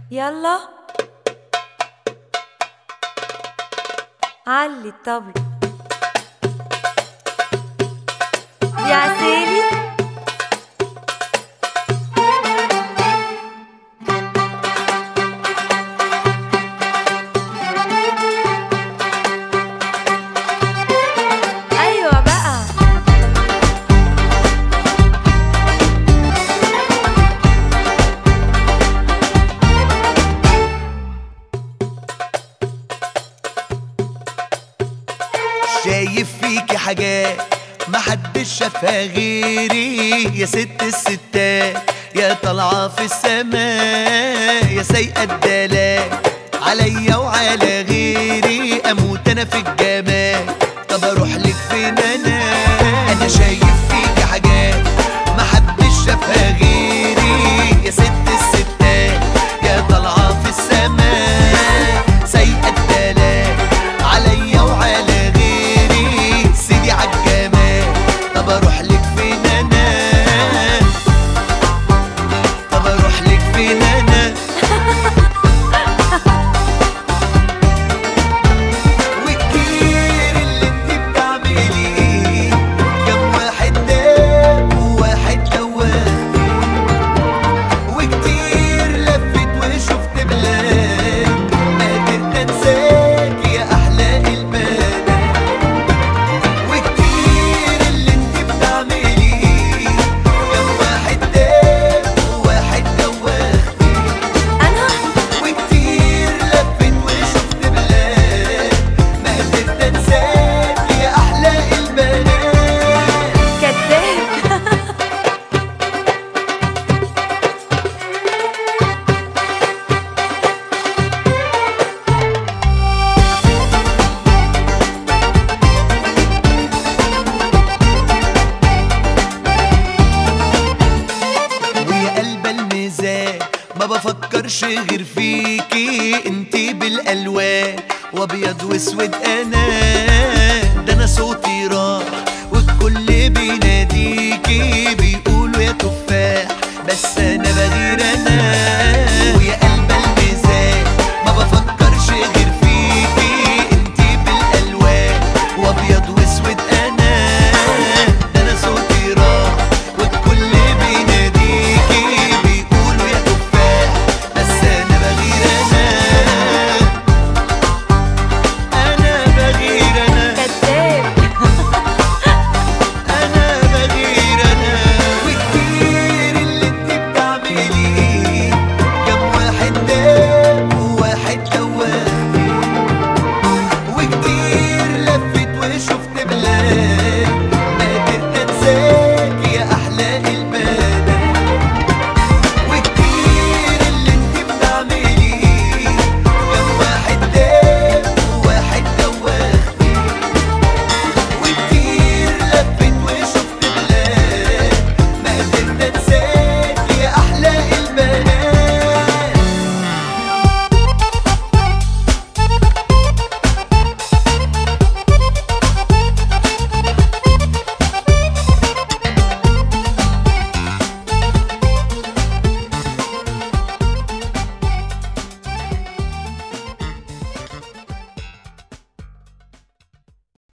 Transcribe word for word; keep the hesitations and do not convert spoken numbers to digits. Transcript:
يلا علي الطبل يا عسالي. ايوه بقى شايف فيكي حاجات محدش شافها غيري، يا ست الستات يا طالعة في السماء، يا سايقة الدلال عليا وعلى غيري، اموت انا في الجمال. طب اروح لك فين انا؟ انا شايف فيكي حاجات محدش شافها غيري، يا ست الستات يا طالعة في السماء، سايقة الدلال عليا وعلى غيري، سيدي عالجمال. طب اروح لك فين انا؟ طب اروح لك فين انا؟ وكتير اللي انت بتعمليه، كم واحد داب وواحد دواني، وكتير لفت وشفت بلاد، ما قدرت انساك يا احلى البنات. وكتير اللي انت بتعمليه، كم واحد داب وواحد دواني، انا وكتير لفت وشفت بلاد، ما قدرت انساك يا احلى البنات. كداب. ويا قلب الميزان ما بفكرش غير فيكي، انتي بالالوان وابيض واسود، انا ده انا صوتي راح